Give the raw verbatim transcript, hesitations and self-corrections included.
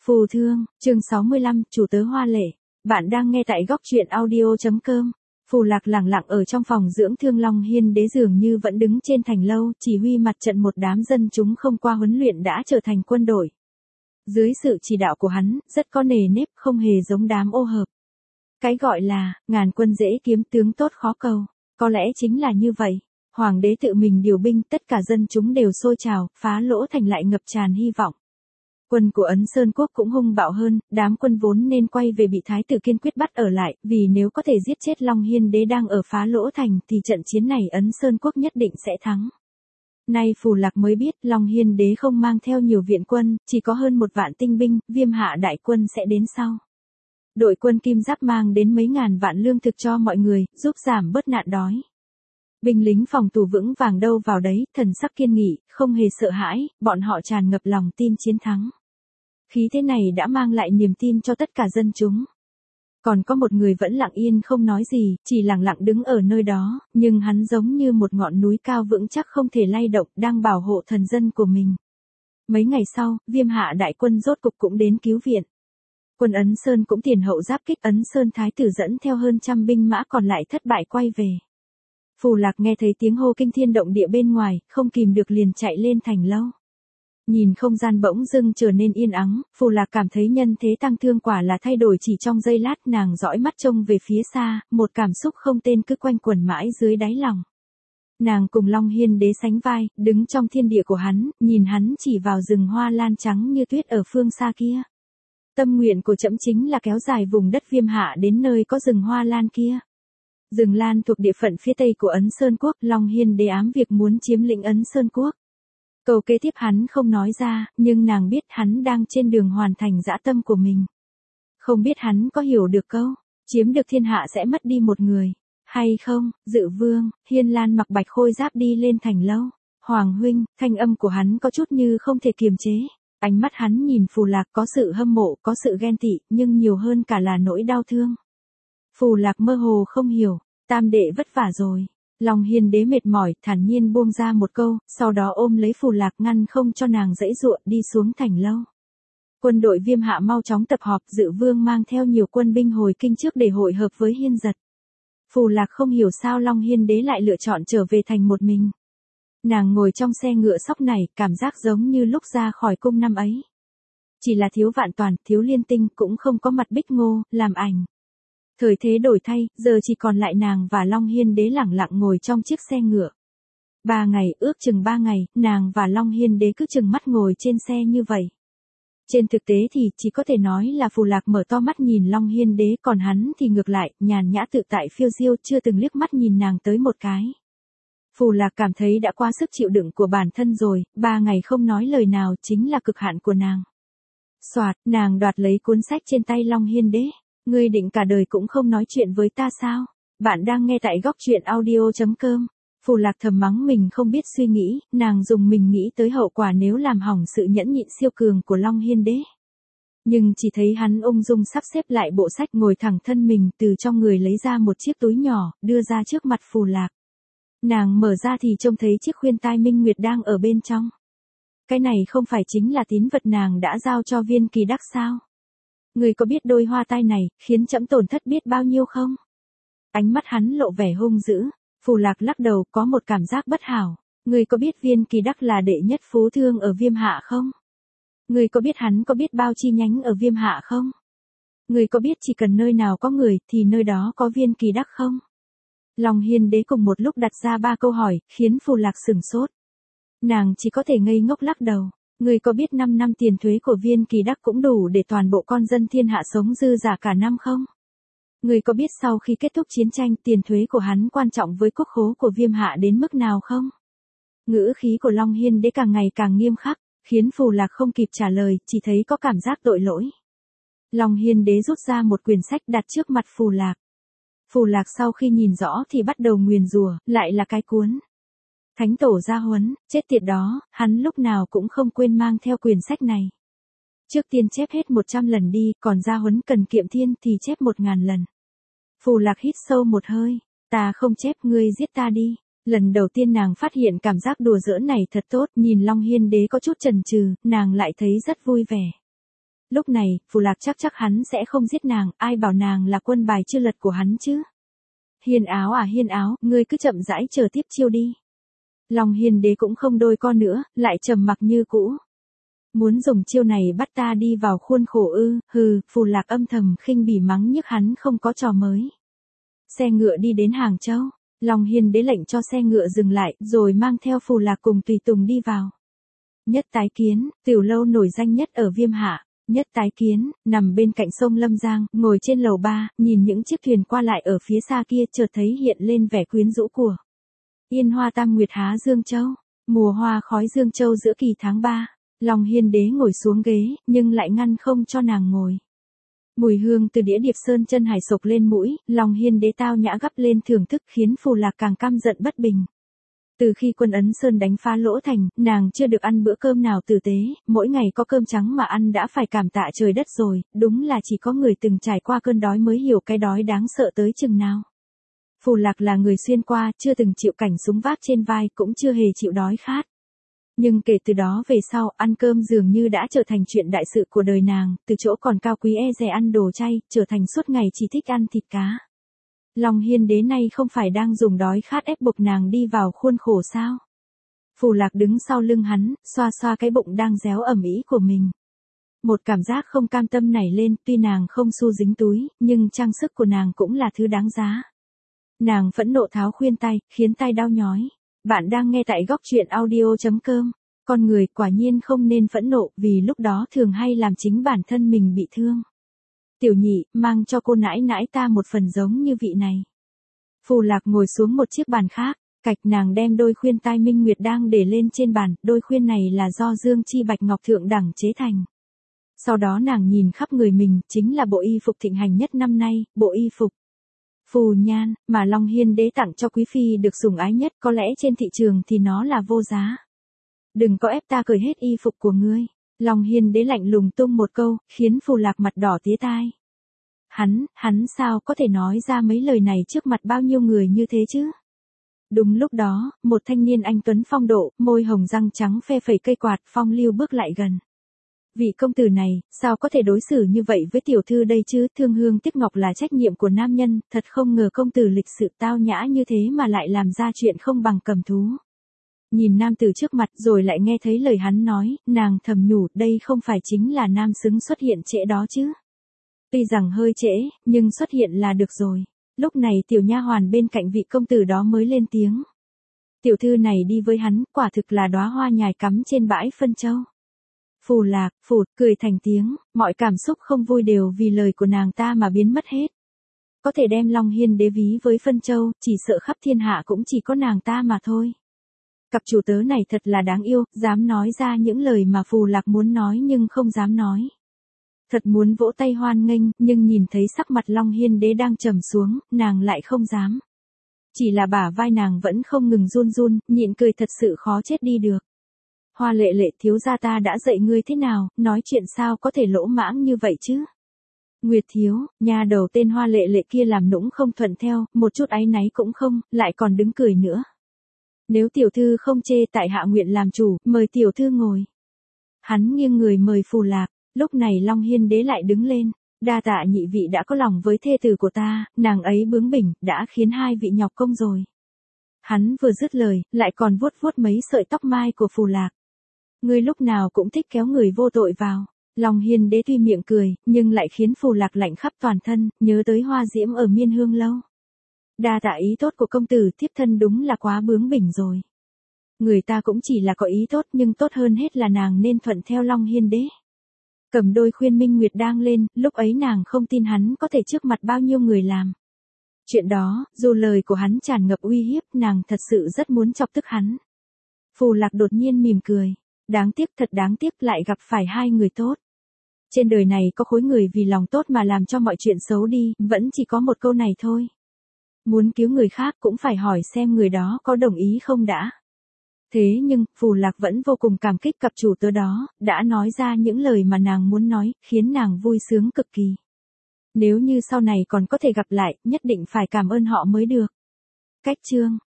Phù thương, chương sáu mươi lăm, chủ tớ hoa lệ. Bạn đang nghe tại góc truyện audio.com. Phù Lạc lẳng lặng ở trong phòng dưỡng thương Long Hiên Đế dường như vẫn đứng trên thành lâu, chỉ huy mặt trận một đám dân chúng không qua huấn luyện đã trở thành quân đội. Dưới sự chỉ đạo của hắn, rất có nề nếp, không hề giống đám ô hợp. Cái gọi là, ngàn quân dễ kiếm tướng tốt khó cầu, có lẽ chính là như vậy. Hoàng đế tự mình điều binh, tất cả dân chúng đều sôi trào, phá lỗ thành lại ngập tràn hy vọng. Quân của Ấn Sơn Quốc cũng hung bạo hơn, đám quân vốn nên quay về bị thái tử kiên quyết bắt ở lại, vì nếu có thể giết chết Long Hiên Đế đang ở phá lỗ thành thì trận chiến này Ấn Sơn Quốc nhất định sẽ thắng. Nay Phù Lạc mới biết Long Hiên Đế không mang theo nhiều viện quân, chỉ có hơn một vạn tinh binh, Viêm Hạ đại quân sẽ đến sau. Đội quân Kim Giáp mang đến mấy ngàn vạn lương thực cho mọi người, giúp giảm bớt nạn đói. Binh lính phòng thủ vững vàng đâu vào đấy, thần sắc kiên nghị, không hề sợ hãi, bọn họ tràn ngập lòng tin chiến thắng. Khí thế này đã mang lại niềm tin cho tất cả dân chúng. Còn có một người vẫn lặng yên không nói gì, chỉ lặng lặng đứng ở nơi đó, nhưng hắn giống như một ngọn núi cao vững chắc không thể lay động, đang bảo hộ thần dân của mình. Mấy ngày sau, Viêm Hạ đại quân rốt cục cũng đến cứu viện. Quân Ấn Sơn cũng tiền hậu giáp kích, Ấn Sơn thái tử dẫn theo hơn trăm binh mã còn lại thất bại quay về. Phù Lạc nghe thấy tiếng hô kinh thiên động địa bên ngoài, không kìm được liền chạy lên thành lâu. Nhìn không gian bỗng dưng trở nên yên ắng, Phù Lạc cảm thấy nhân thế tăng thương quả là thay đổi chỉ trong giây lát, nàng dõi mắt trông về phía xa, một cảm xúc không tên cứ quanh quẩn mãi dưới đáy lòng. Nàng cùng Long Hiên Đế sánh vai, đứng trong thiên địa của hắn, nhìn hắn chỉ vào rừng hoa lan trắng như tuyết ở phương xa kia. Tâm nguyện của trẫm chính là kéo dài vùng đất Viêm Hạ đến nơi có rừng hoa lan kia. Rừng lan thuộc địa phận phía tây của Ấn Sơn Quốc, Long Hiên Đế ám việc muốn chiếm lĩnh Ấn Sơn Quốc. Câu kế tiếp hắn không nói ra, nhưng nàng biết hắn đang trên đường hoàn thành dã tâm của mình. Không biết hắn có hiểu được câu, chiếm được thiên hạ sẽ mất đi một người, hay không? Dự Vương, Hiên Lan mặc bạch khôi giáp đi lên thành lâu. Hoàng huynh, thanh âm của hắn có chút như không thể kiềm chế. Ánh mắt hắn nhìn Phù Lạc có sự hâm mộ, có sự ghen tị, nhưng nhiều hơn cả là nỗi đau thương. Phù Lạc mơ hồ không hiểu, tam đệ vất vả rồi. Long Hiên Đế mệt mỏi, thản nhiên buông ra một câu, sau đó ôm lấy Phù Lạc ngăn không cho nàng dãy dụa đi xuống thành lâu. Quân đội Viêm Hạ mau chóng tập họp, Dự Vương mang theo nhiều quân binh hồi kinh trước để hội hợp với Hiên Giật. Phù Lạc không hiểu sao Long Hiên Đế lại lựa chọn trở về thành một mình. Nàng ngồi trong xe ngựa sóc này, cảm giác giống như lúc ra khỏi cung năm ấy. Chỉ là thiếu Vạn Toàn, thiếu Liên Tinh, cũng không có Mặt Bích Ngô, làm ảnh. Thời thế đổi thay, giờ chỉ còn lại nàng và Long Hiên Đế lẳng lặng ngồi trong chiếc xe ngựa. Ba ngày, ước chừng ba ngày, nàng và Long Hiên Đế cứ chừng mắt ngồi trên xe như vậy. Trên thực tế thì chỉ có thể nói là Phù Lạc mở to mắt nhìn Long Hiên Đế, còn hắn thì ngược lại, nhàn nhã tự tại phiêu diêu, chưa từng liếc mắt nhìn nàng tới một cái. Phù Lạc cảm thấy đã qua sức chịu đựng của bản thân rồi, ba ngày không nói lời nào chính là cực hạn của nàng. Soạt, nàng đoạt lấy cuốn sách trên tay Long Hiên Đế. Ngươi định cả đời cũng không nói chuyện với ta sao? Bạn đang nghe tại góc truyện audio.com. Phù Lạc thầm mắng mình không biết suy nghĩ, nàng dùng mình nghĩ tới hậu quả nếu làm hỏng sự nhẫn nhịn siêu cường của Long Hiên Đế. Nhưng chỉ thấy hắn ung dung sắp xếp lại bộ sách, ngồi thẳng thân mình, từ trong người lấy ra một chiếc túi nhỏ, đưa ra trước mặt Phù Lạc. Nàng mở ra thì trông thấy chiếc khuyên tai minh nguyệt đang ở bên trong. Cái này không phải chính là tín vật nàng đã giao cho Viên Kỳ Đắc sao? Người có biết đôi hoa tai này, khiến trẫm tổn thất biết bao nhiêu không? Ánh mắt hắn lộ vẻ hung dữ, Phù Lạc lắc đầu, có một cảm giác bất hảo. Người có biết Viên Kỳ Đắc là đệ nhất phú thương ở Viêm Hạ không? Người có biết hắn có biết bao chi nhánh ở Viêm Hạ không? Người có biết chỉ cần nơi nào có người, thì nơi đó có Viên Kỳ Đắc không? Long Hiên Đế cùng một lúc đặt ra ba câu hỏi, khiến Phù Lạc sửng sốt. Nàng chỉ có thể ngây ngốc lắc đầu. Người có biết năm năm tiền thuế của Viên Kỳ Đắc cũng đủ để toàn bộ con dân thiên hạ sống dư giả cả năm không? Người có biết sau khi kết thúc chiến tranh tiền thuế của hắn quan trọng với quốc khố của Viêm Hạ đến mức nào không? Ngữ khí của Long Hiên Đế càng ngày càng nghiêm khắc, khiến Phù Lạc không kịp trả lời, chỉ thấy có cảm giác tội lỗi. Long Hiên Đế rút ra một quyển sách đặt trước mặt Phù Lạc. Phù Lạc sau khi nhìn rõ thì bắt đầu nguyền rủa, lại là cái cuốn Thánh Tổ Gia Huấn, chết tiệt đó, hắn lúc nào cũng không quên mang theo quyển sách này. Trước tiên chép hết một trăm lần đi, còn Gia Huấn cần kiệm thiên thì chép một ngàn lần. Phù Lạc hít sâu một hơi, ta không chép, ngươi giết ta đi. Lần đầu tiên nàng phát hiện cảm giác đùa giỡn này thật tốt, nhìn Long Hiên Đế có chút chần chừ, nàng lại thấy rất vui vẻ. Lúc này, Phù Lạc chắc chắc hắn sẽ không giết nàng, ai bảo nàng là quân bài chưa lật của hắn chứ. Hiên Áo à Hiên Áo, ngươi cứ chậm rãi chờ tiếp chiêu đi. Long Hiên Đế cũng không đôi co nữa, lại trầm mặc như cũ. Muốn dùng chiêu này bắt ta đi vào khuôn khổ ư, hừ, Phù Lạc âm thầm khinh bỉ mắng nhức hắn không có trò mới. Xe ngựa đi đến Hàng Châu, Long Hiên Đế lệnh cho xe ngựa dừng lại, rồi mang theo Phù Lạc cùng tùy tùng đi vào. Nhất Tái Kiến, tiểu lâu nổi danh nhất ở Viêm Hạ. Nhất Tái Kiến, nằm bên cạnh sông Lâm Giang, ngồi trên lầu ba, nhìn những chiếc thuyền qua lại ở phía xa kia chợt thấy hiện lên vẻ quyến rũ của Yên Hoa Tam Nguyệt Há Dương Châu, mùa hoa khói Dương Châu giữa kỳ tháng ba. Long Hiên Đế ngồi xuống ghế, nhưng lại ngăn không cho nàng ngồi. Mùi hương từ đĩa điệp sơn chân hải sộc lên mũi, Long Hiên Đế tao nhã gắp lên thưởng thức khiến Phù Lạc càng căm giận bất bình. Từ khi quân Ấn Sơn đánh phá Lỗ Thành, nàng chưa được ăn bữa cơm nào tử tế, mỗi ngày có cơm trắng mà ăn đã phải cảm tạ trời đất rồi, đúng là chỉ có người từng trải qua cơn đói mới hiểu cái đói đáng sợ tới chừng nào. Phù Lạc là người xuyên qua, chưa từng chịu cảnh súng vác trên vai, cũng chưa hề chịu đói khát. Nhưng kể từ đó về sau, ăn cơm dường như đã trở thành chuyện đại sự của đời nàng, từ chỗ còn cao quý e dè ăn đồ chay, trở thành suốt ngày chỉ thích ăn thịt cá. Long Hiên Đế này không phải đang dùng đói khát ép buộc nàng đi vào khuôn khổ sao? Phù Lạc đứng sau lưng hắn, xoa xoa cái bụng đang réo ẩm ĩ của mình. Một cảm giác không cam tâm nảy lên, tuy nàng không xu dính túi, nhưng trang sức của nàng cũng là thứ đáng giá. Nàng phẫn nộ tháo khuyên tay, khiến tay đau nhói. Bạn đang nghe tại góc truyện audio chấm com. Con người quả nhiên không nên phẫn nộ, vì lúc đó thường hay làm chính bản thân mình bị thương. Tiểu Nhị, mang cho cô nãi nãi ta một phần giống như vị này. Phù Lạc ngồi xuống một chiếc bàn khác, cạch nàng đem đôi khuyên tai minh nguyệt đang để lên trên bàn, đôi khuyên này là do Dương Chi Bạch Ngọc thượng đẳng chế thành. Sau đó nàng nhìn khắp người mình, chính là bộ y phục thịnh hành nhất năm nay, bộ y phục phù nhan, mà Long Hiên Đế tặng cho quý phi được sủng ái nhất, có lẽ trên thị trường thì nó là vô giá. Đừng có ép ta cởi hết y phục của ngươi. Long Hiên Đế lạnh lùng tung một câu, khiến Phù Lạc mặt đỏ tía tai. Hắn, hắn sao có thể nói ra mấy lời này trước mặt bao nhiêu người như thế chứ? Đúng lúc đó, một thanh niên anh tuấn phong độ, môi hồng răng trắng phe phẩy cây quạt, phong lưu bước lại gần. Vị công tử này, sao có thể đối xử như vậy với tiểu thư đây chứ? Thương hương tiếc ngọc là trách nhiệm của nam nhân, thật không ngờ công tử lịch sự tao nhã như thế mà lại làm ra chuyện không bằng cầm thú. Nhìn nam tử trước mặt rồi lại nghe thấy lời hắn nói, nàng thầm nhủ, đây không phải chính là nam xứng xuất hiện trễ đó chứ. Tuy rằng hơi trễ, nhưng xuất hiện là được rồi. Lúc này tiểu nha hoàn bên cạnh vị công tử đó mới lên tiếng. Tiểu thư này đi với hắn, quả thực là đóa hoa nhài cắm trên bãi phân châu. Phù Lạc, phụt, cười thành tiếng, mọi cảm xúc không vui đều vì lời của nàng ta mà biến mất hết. Có thể đem Long Hiên Đế ví với phân châu, chỉ sợ khắp thiên hạ cũng chỉ có nàng ta mà thôi. Cặp chủ tớ này thật là đáng yêu, dám nói ra những lời mà Phù Lạc muốn nói nhưng không dám nói. Thật muốn vỗ tay hoan nghênh, nhưng nhìn thấy sắc mặt Long Hiên Đế đang trầm xuống, nàng lại không dám. Chỉ là bả vai nàng vẫn không ngừng run run, nhịn cười thật sự khó chết đi được. Hoa Lệ Lệ, thiếu gia ta đã dạy ngươi thế nào, nói chuyện sao có thể lỗ mãng như vậy chứ? Nguyệt thiếu, nhà đầu tên Hoa Lệ Lệ kia làm nũng không thuận theo, một chút áy náy cũng không, lại còn đứng cười nữa. Nếu tiểu thư không chê, tại hạ nguyện làm chủ, mời tiểu thư ngồi. Hắn nghiêng người mời Phù Lạc, lúc này Long Hiên Đế lại đứng lên. Đa tạ nhị vị đã có lòng với thê tử của ta, nàng ấy bướng bỉnh, đã khiến hai vị nhọc công rồi. Hắn vừa dứt lời, lại còn vuốt vuốt mấy sợi tóc mai của Phù Lạc. Ngươi lúc nào cũng thích kéo người vô tội vào. Long Hiên Đế tuy miệng cười, nhưng lại khiến Phù Lạc lạnh khắp toàn thân, nhớ tới hoa diễm ở Miên Hương lâu. Đa tạ ý tốt của công tử, thiếp thân đúng là quá bướng bỉnh rồi. Người ta cũng chỉ là có ý tốt, nhưng tốt hơn hết là nàng nên thuận theo Long Hiên Đế. Cầm đôi khuyên minh nguyệt đang lên, lúc ấy nàng không tin hắn có thể trước mặt bao nhiêu người làm. Chuyện đó, dù lời của hắn tràn ngập uy hiếp, nàng thật sự rất muốn chọc tức hắn. Phù Lạc đột nhiên mỉm cười. Đáng tiếc, thật đáng tiếc lại gặp phải hai người tốt. Trên đời này có khối người vì lòng tốt mà làm cho mọi chuyện xấu đi, vẫn chỉ có một câu này thôi. Muốn cứu người khác cũng phải hỏi xem người đó có đồng ý không đã. Thế nhưng, Phù Lạc vẫn vô cùng cảm kích cặp chủ tớ đó, đã nói ra những lời mà nàng muốn nói, khiến nàng vui sướng cực kỳ. Nếu như sau này còn có thể gặp lại, nhất định phải cảm ơn họ mới được. Cách chương